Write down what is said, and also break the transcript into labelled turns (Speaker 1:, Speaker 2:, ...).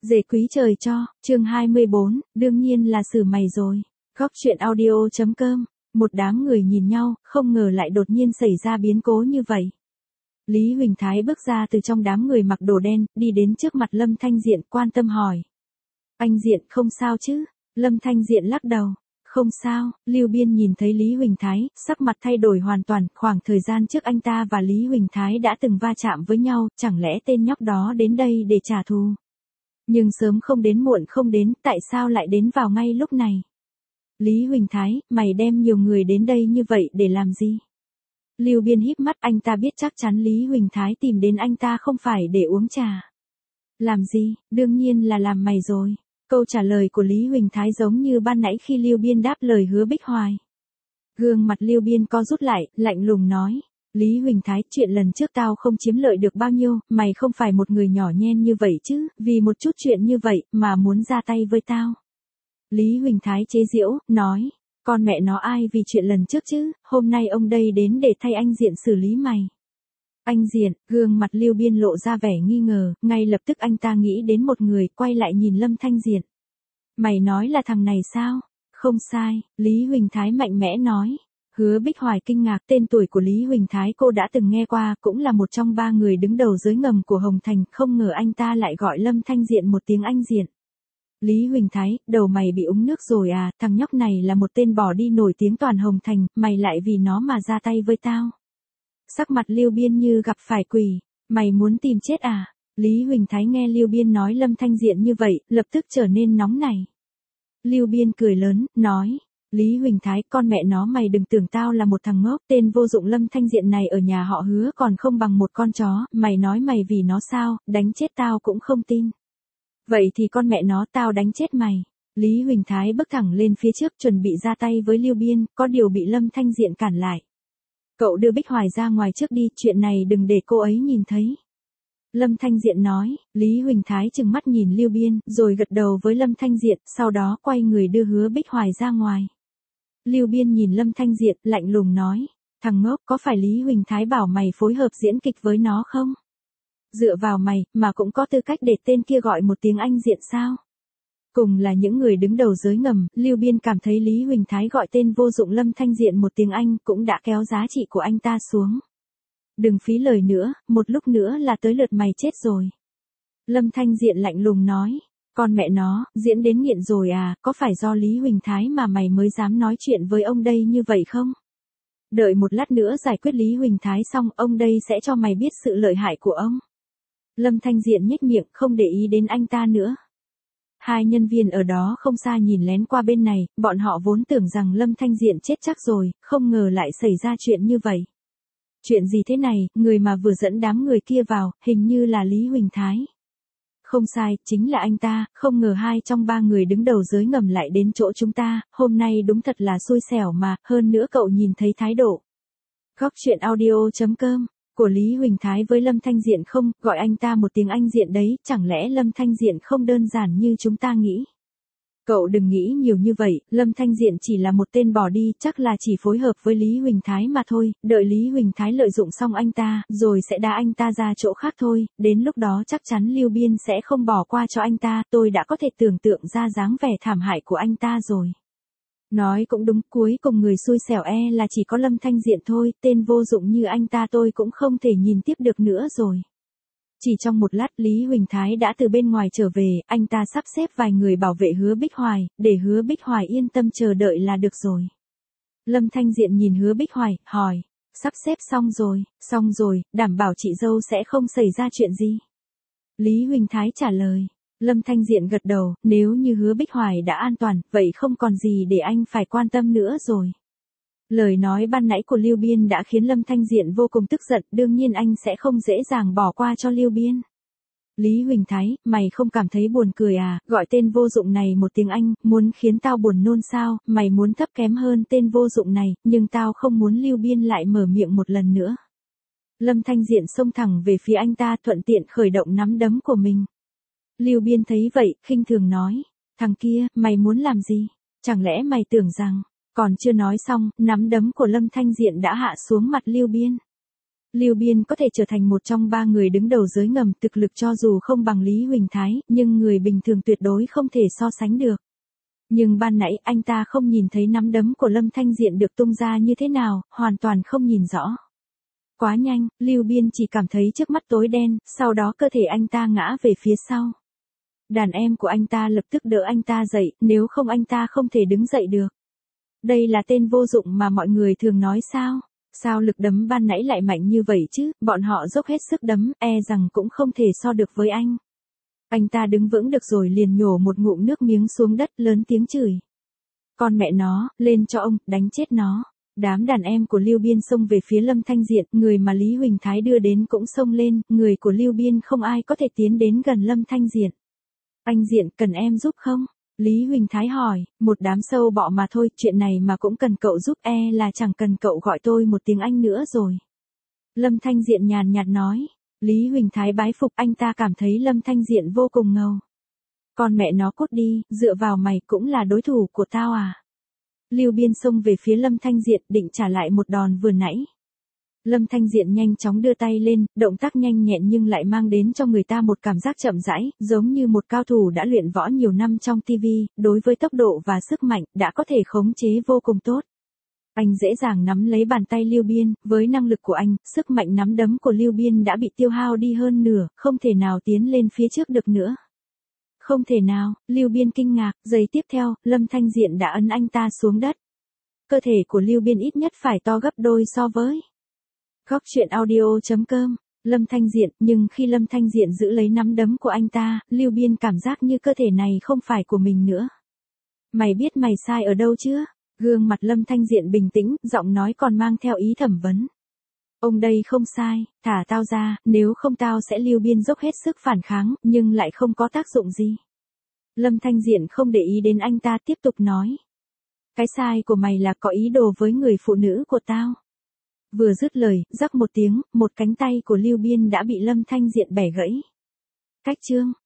Speaker 1: Dề quý trời cho, chương 24, đương nhiên là xử mày rồi. Góc chuyện audio.com, một đám người nhìn nhau, không ngờ lại đột nhiên xảy ra biến cố như vậy. Lý Huỳnh Thái bước ra từ trong đám người mặc đồ đen, đi đến trước mặt Lâm Thanh Diện quan tâm hỏi. Anh Diện không sao chứ? Lâm Thanh Diện lắc đầu. Không sao, Lưu Biên nhìn thấy Lý Huỳnh Thái, sắc mặt thay đổi hoàn toàn, khoảng thời gian trước anh ta và Lý Huỳnh Thái đã từng va chạm với nhau, chẳng lẽ tên nhóc đó đến đây để trả thù? Nhưng sớm không đến muộn không đến, tại sao lại đến vào ngay lúc này? Lý Huỳnh Thái, mày đem nhiều người đến đây như vậy để làm gì? Lưu Biên híp mắt, anh ta biết chắc chắn Lý Huỳnh Thái tìm đến anh ta không phải để uống trà. Làm gì, đương nhiên là làm mày rồi. Câu trả lời của Lý Huỳnh Thái giống như ban nãy khi Lưu Biên đáp lời Hứa Bích Hoài. Gương mặt Lưu Biên co rút lại, lạnh lùng nói. Lý Huỳnh Thái, chuyện lần trước tao không chiếm lợi được bao nhiêu, mày không phải một người nhỏ nhen như vậy chứ, vì một chút chuyện như vậy, mà muốn ra tay với tao. Lý Huỳnh Thái chế giễu, nói, con mẹ nó ai vì chuyện lần trước chứ, hôm nay ông đây đến để thay anh Diện xử lý mày. Anh Diện, gương mặt Lưu Biên lộ ra vẻ nghi ngờ, ngay lập tức anh ta nghĩ đến một người, quay lại nhìn Lâm Thanh Diện. Mày nói là thằng này sao? Không sai, Lý Huỳnh Thái mạnh mẽ nói. Hứa Bích Hoài kinh ngạc, tên tuổi của Lý Huỳnh Thái cô đã từng nghe qua, cũng là một trong 3 người đứng đầu giới ngầm của Hồng Thành, không ngờ anh ta lại gọi Lâm Thanh Diện một tiếng anh Diện. Lý Huỳnh Thái, đầu mày bị uống nước rồi à, thằng nhóc này là một tên bỏ đi nổi tiếng toàn Hồng Thành, mày lại vì nó mà ra tay với tao. Sắc mặt Lưu Biên như gặp phải quỷ, mày muốn tìm chết à? Lý Huỳnh Thái nghe Lưu Biên nói Lâm Thanh Diện như vậy, lập tức trở nên nóng nảy. Lưu Biên cười lớn, nói, Lý Huỳnh Thái, con mẹ nó mày đừng tưởng tao là một thằng ngốc, tên vô dụng Lâm Thanh Diện này ở nhà họ Hứa còn không bằng một con chó, mày nói mày vì nó sao, đánh chết tao cũng không tin. Vậy thì con mẹ nó tao đánh chết mày. Lý Huỳnh Thái bước thẳng lên phía trước chuẩn bị ra tay với Lưu Biên, có điều bị Lâm Thanh Diện cản lại. Cậu đưa Bích Hoài ra ngoài trước đi, chuyện này đừng để cô ấy nhìn thấy. Lâm Thanh Diện nói, Lý Huỳnh Thái trừng mắt nhìn Lưu Biên, rồi gật đầu với Lâm Thanh Diện, sau đó quay người đưa Hứa Bích Hoài ra ngoài. Lưu Biên nhìn Lâm Thanh Diện, lạnh lùng nói, thằng ngốc, có phải Lý Huỳnh Thái bảo mày phối hợp diễn kịch với nó không? Dựa vào mày, mà cũng có tư cách để tên kia gọi một tiếng anh Diện sao? Cùng là những người đứng đầu giới ngầm, Lưu Biên cảm thấy Lý Huỳnh Thái gọi tên vô dụng Lâm Thanh Diện một tiếng Anh cũng đã kéo giá trị của anh ta xuống. Đừng phí lời nữa, một lúc nữa là tới lượt mày chết rồi. Lâm Thanh Diện lạnh lùng nói, con mẹ nó, diễn đến nghiện rồi à, có phải do Lý Huỳnh Thái mà mày mới dám nói chuyện với ông đây như vậy không? Đợi một lát nữa giải quyết Lý Huỳnh Thái xong, ông đây sẽ cho mày biết sự lợi hại của ông. Lâm Thanh Diện nhếch miệng, không để ý đến anh ta nữa. Hai nhân viên ở đó không xa nhìn lén qua bên này, bọn họ vốn tưởng rằng Lâm Thanh Diện chết chắc rồi, không ngờ lại xảy ra chuyện như vậy. Chuyện gì thế này, người mà vừa dẫn đám người kia vào, hình như là Lý Huỳnh Thái. Không sai, chính là anh ta, không ngờ 2 trong 3 người đứng đầu giới ngầm lại đến chỗ chúng ta, hôm nay đúng thật là xui xẻo mà, hơn nữa cậu nhìn thấy thái độ. Góc chuyện audio.com của Lý Huỳnh Thái với Lâm Thanh Diện không, gọi anh ta một tiếng anh Diện đấy, chẳng lẽ Lâm Thanh Diện không đơn giản như chúng ta nghĩ. Cậu đừng nghĩ nhiều như vậy, Lâm Thanh Diện chỉ là một tên bỏ đi, chắc là chỉ phối hợp với Lý Huỳnh Thái mà thôi, đợi Lý Huỳnh Thái lợi dụng xong anh ta, rồi sẽ đá anh ta ra chỗ khác thôi, đến lúc đó chắc chắn Lưu Biên sẽ không bỏ qua cho anh ta, tôi đã có thể tưởng tượng ra dáng vẻ thảm hại của anh ta rồi. Nói cũng đúng, cuối cùng người xui xẻo là chỉ có Lâm Thanh Diện thôi, tên vô dụng như anh ta tôi cũng không thể nhìn tiếp được nữa rồi. Chỉ trong một lát Lý Huỳnh Thái đã từ bên ngoài trở về, anh ta sắp xếp vài người bảo vệ Hứa Bích Hoài, để Hứa Bích Hoài yên tâm chờ đợi là được rồi. Lâm Thanh Diện nhìn Hứa Bích Hoài, hỏi, sắp xếp xong rồi, đảm bảo chị dâu sẽ không xảy ra chuyện gì. Lý Huỳnh Thái trả lời. Lâm Thanh Diện gật đầu, nếu như Hứa Bích Hoài đã an toàn, vậy không còn gì để anh phải quan tâm nữa rồi. Lời nói ban nãy của Lưu Biên đã khiến Lâm Thanh Diện vô cùng tức giận, đương nhiên anh sẽ không dễ dàng bỏ qua cho Lưu Biên. Lý Huỳnh Thái, mày không cảm thấy buồn cười à, gọi tên vô dụng này một tiếng Anh, muốn khiến tao buồn nôn sao, mày muốn thấp kém hơn tên vô dụng này, nhưng tao không muốn Lưu Biên lại mở miệng một lần nữa. Lâm Thanh Diện xông thẳng về phía anh ta, thuận tiện khởi động nắm đấm của mình. Lưu Biên thấy vậy, khinh thường nói, thằng kia, mày muốn làm gì? Chẳng lẽ mày tưởng rằng, còn chưa nói xong, nắm đấm của Lâm Thanh Diện đã hạ xuống mặt Lưu Biên. Lưu Biên có thể trở thành một trong 3 người đứng đầu giới ngầm, thực lực cho dù không bằng Lý Huỳnh Thái, nhưng người bình thường tuyệt đối không thể so sánh được. Nhưng ban nãy anh ta không nhìn thấy nắm đấm của Lâm Thanh Diện được tung ra như thế nào, hoàn toàn không nhìn rõ. Quá nhanh, Lưu Biên chỉ cảm thấy trước mắt tối đen, sau đó cơ thể anh ta ngã về phía sau. Đàn em của anh ta lập tức đỡ anh ta dậy, nếu không anh ta không thể đứng dậy được. Đây là tên vô dụng mà mọi người thường nói sao? Sao lực đấm ban nãy lại mạnh như vậy chứ, bọn họ dốc hết sức đấm, e rằng cũng không thể so được với anh. Anh ta đứng vững được rồi liền nhổ một ngụm nước miếng xuống đất, lớn tiếng chửi. Con mẹ nó, lên cho ông, đánh chết nó. Đám đàn em của Lưu Biên xông về phía Lâm Thanh Diện, người mà Lý Huỳnh Thái đưa đến cũng xông lên, người của Lưu Biên không ai có thể tiến đến gần Lâm Thanh Diện. Anh Diện, cần em giúp không? Lý Huỳnh Thái hỏi, một đám sâu bọ mà thôi, chuyện này mà cũng cần cậu giúp, là chẳng cần cậu gọi tôi một tiếng anh nữa rồi. Lâm Thanh Diện nhàn nhạt nói. Lý Huỳnh Thái bái phục, anh ta cảm thấy Lâm Thanh Diện vô cùng ngầu. Con mẹ nó cút đi, dựa vào mày cũng là đối thủ của tao à? Lưu Biên xông về phía Lâm Thanh Diện định trả lại một đòn vừa nãy. Lâm Thanh Diện nhanh chóng đưa tay lên, động tác nhanh nhẹn nhưng lại mang đến cho người ta một cảm giác chậm rãi, giống như một cao thủ đã luyện võ nhiều năm trong TV, đối với tốc độ và sức mạnh, đã có thể khống chế vô cùng tốt. Anh dễ dàng nắm lấy bàn tay Lưu Biên, với năng lực của anh, sức mạnh nắm đấm của Lưu Biên đã bị tiêu hao đi hơn nửa, không thể nào tiến lên phía trước được nữa. Không thể nào, Lưu Biên kinh ngạc, giây tiếp theo, Lâm Thanh Diện đã ấn anh ta xuống đất. Cơ thể của Lưu Biên ít nhất phải to gấp đôi so với Góc Chuyện Audio.com. Lâm Thanh Diện, nhưng khi Lâm Thanh Diện giữ lấy nắm đấm của anh ta, Lưu Biên cảm giác như cơ thể này không phải của mình nữa. Mày biết mày sai ở đâu chưa? Gương mặt Lâm Thanh Diện bình tĩnh, giọng nói còn mang theo ý thẩm vấn. Ông đây không sai, thả tao ra, nếu không tao sẽ Lưu Biên dốc hết sức phản kháng, nhưng lại không có tác dụng gì. Lâm Thanh Diện không để ý đến anh ta, tiếp tục nói. Cái sai của mày là có ý đồ với người phụ nữ của tao. Vừa dứt lời, rắc một tiếng, một cánh tay của Lưu Biên đã bị Lâm Thanh Diện bẻ gãy. Cách chương